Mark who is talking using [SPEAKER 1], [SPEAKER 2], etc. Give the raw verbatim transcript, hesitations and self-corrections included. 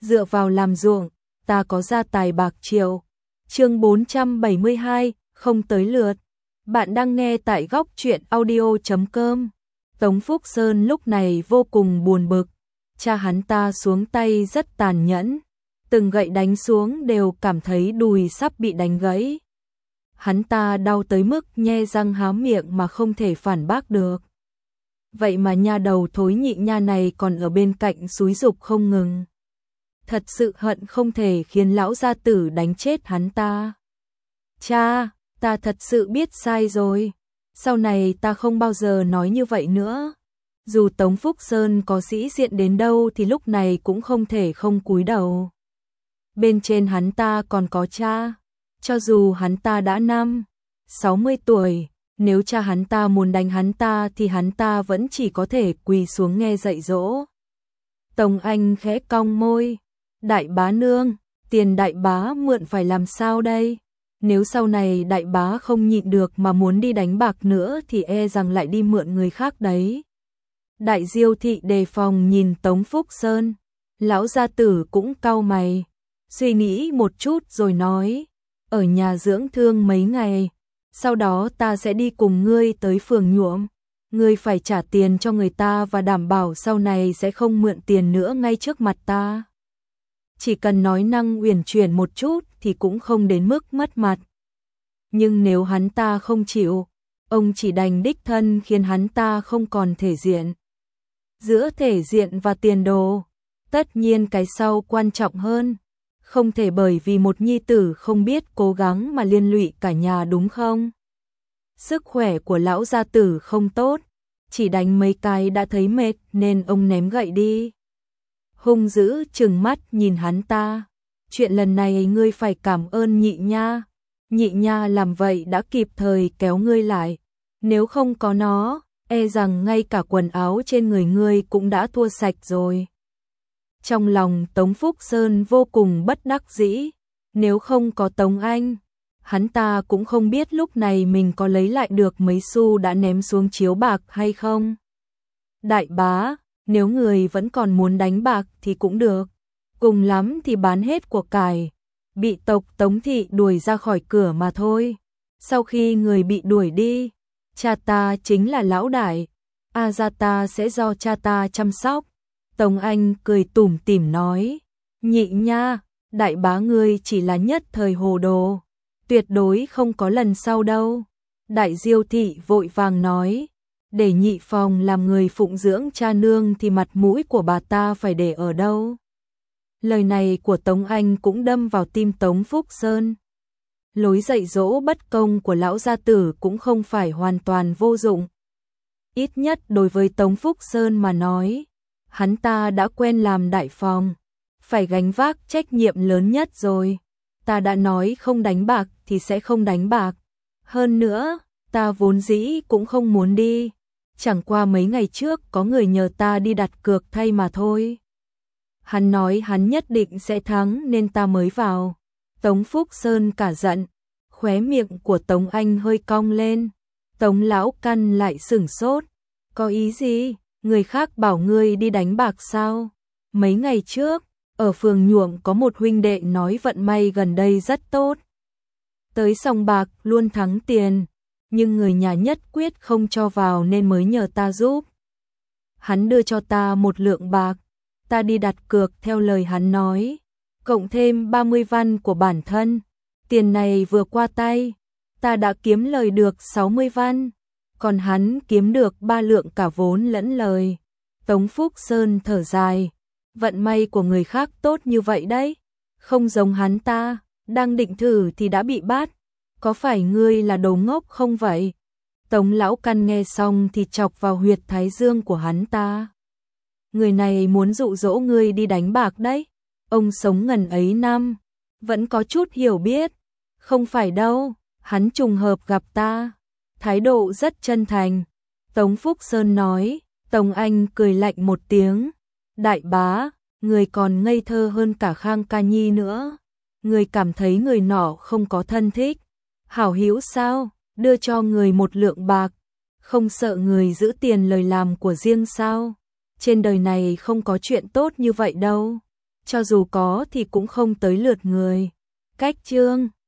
[SPEAKER 1] dựa vào làm ruộng, ta có gia tài bạc triệu. Chương bốn trăm bảy mươi hai, không tới lượt. Bạn đang nghe tại góc truyện audio chấm com. Tống Phúc Sơn lúc này vô cùng buồn bực, cha hắn ta xuống tay rất tàn nhẫn, từng gậy đánh xuống đều cảm thấy đùi sắp bị đánh gãy. Hắn ta đau tới mức nhe răng há miệng mà không thể phản bác được. Vậy mà nha đầu thối nhị nha này còn ở bên cạnh xúi giục không ngừng. Thật sự hận không thể khiến lão gia tử đánh chết hắn ta. Cha, ta thật sự biết sai rồi. Sau này ta không bao giờ nói như vậy nữa. Dù Tống Phúc Sơn có sĩ diện đến đâu thì lúc này cũng không thể không cúi đầu. Bên trên hắn ta còn có cha. Cho dù hắn ta đã năm, sáu mươi tuổi, nếu cha hắn ta muốn đánh hắn ta thì hắn ta vẫn chỉ có thể quỳ xuống nghe dạy dỗ. Tống Anh khẽ cong môi. Đại bá nương, tiền đại bá mượn phải làm sao đây? Nếu sau này đại bá không nhịn được mà muốn đi đánh bạc nữa thì e rằng lại đi mượn người khác đấy. Đại Diêu thị đề phòng nhìn Tống Phúc Sơn. Lão gia tử cũng cau mày, suy nghĩ một chút rồi nói, ở nhà dưỡng thương mấy ngày, sau đó ta sẽ đi cùng ngươi tới phường nhuộm. Ngươi phải trả tiền cho người ta và đảm bảo sau này sẽ không mượn tiền nữa ngay trước mặt ta. Chỉ cần nói năng uyển chuyển một chút thì cũng không đến mức mất mặt. Nhưng nếu hắn ta không chịu, ông chỉ đành đích thân khiến hắn ta không còn thể diện. Giữa thể diện và tiền đồ, tất nhiên cái sau quan trọng hơn. Không thể bởi vì một nhi tử không biết cố gắng mà liên lụy cả nhà đúng không? Sức khỏe của lão gia tử không tốt, chỉ đánh mấy cái đã thấy mệt nên ông ném gậy đi. Hung dữ trừng mắt nhìn hắn ta. Chuyện lần này ngươi phải cảm ơn nhị nha. Nhị nha làm vậy đã kịp thời kéo ngươi lại. Nếu không có nó, e rằng ngay cả quần áo trên người ngươi cũng đã thua sạch rồi. Trong lòng Tống Phúc Sơn vô cùng bất đắc dĩ. Nếu không có Tống Anh, hắn ta cũng không biết lúc này mình có lấy lại được mấy xu đã ném xuống chiếu bạc hay không. Đại bá, nếu người vẫn còn muốn đánh bạc thì cũng được. Cùng lắm thì bán hết của cải. Bị tộc Tống thị đuổi ra khỏi cửa mà thôi. Sau khi người bị đuổi đi, cha ta chính là lão đại. A gia ta sẽ do cha ta chăm sóc. Tống Anh cười tủm tỉm nói. Nhị nha, đại bá ngươi chỉ là nhất thời hồ đồ. Tuyệt đối không có lần sau đâu. Đại Diêu thị vội vàng nói. Để nhị phòng làm người phụng dưỡng cha nương thì mặt mũi của bà ta phải để ở đâu? Lời này của Tống Anh cũng đâm vào tim Tống Phúc Sơn. Lối dạy dỗ bất công của lão gia tử cũng không phải hoàn toàn vô dụng. Ít nhất đối với Tống Phúc Sơn mà nói, hắn ta đã quen làm đại phòng, phải gánh vác trách nhiệm lớn nhất rồi. Ta đã nói không đánh bạc thì sẽ không đánh bạc. Hơn nữa, ta vốn dĩ cũng không muốn đi. Chẳng qua mấy ngày trước có người nhờ ta đi đặt cược thay mà thôi. Hắn nói hắn nhất định sẽ thắng nên ta mới vào. Tống Phúc Sơn cả giận, khóe miệng của Tống Anh hơi cong lên. Tống lão căn lại sửng sốt. Có ý gì? Người khác bảo ngươi đi đánh bạc sao? Mấy ngày trước, ở phường nhuộm có một huynh đệ nói vận may gần đây rất tốt. Tới sòng bạc luôn thắng tiền. Nhưng người nhà nhất quyết không cho vào nên mới nhờ ta giúp. Hắn đưa cho ta một lượng bạc, ta đi đặt cược theo lời hắn nói, cộng thêm ba mươi văn của bản thân. Tiền này vừa qua tay, ta đã kiếm lời được sáu mươi văn, còn hắn kiếm được ba lượng cả vốn lẫn lời. Tống Phúc Sơn thở dài, vận may của người khác tốt như vậy đấy, không giống hắn ta, đang định thử thì đã bị bắt. Có phải ngươi là đồ ngốc không vậy? Tống lão căn nghe xong thì chọc vào huyệt thái dương của hắn ta. Người này muốn dụ dỗ ngươi đi đánh bạc đấy. Ông sống ngần ấy năm, vẫn có chút hiểu biết. Không phải đâu, hắn trùng hợp gặp ta. Thái độ rất chân thành. Tống Phúc Sơn nói. Tống Anh cười lạnh một tiếng. Đại bá, người còn ngây thơ hơn cả Khang Ca Nhi nữa. Người cảm thấy người nọ không có thân thích. Hảo hữu sao, đưa cho người một lượng bạc, không sợ người giữ tiền lời làm của riêng sao? Trên đời này không có chuyện tốt như vậy đâu. cho dù có thì cũng không tới lượt người. Cách chương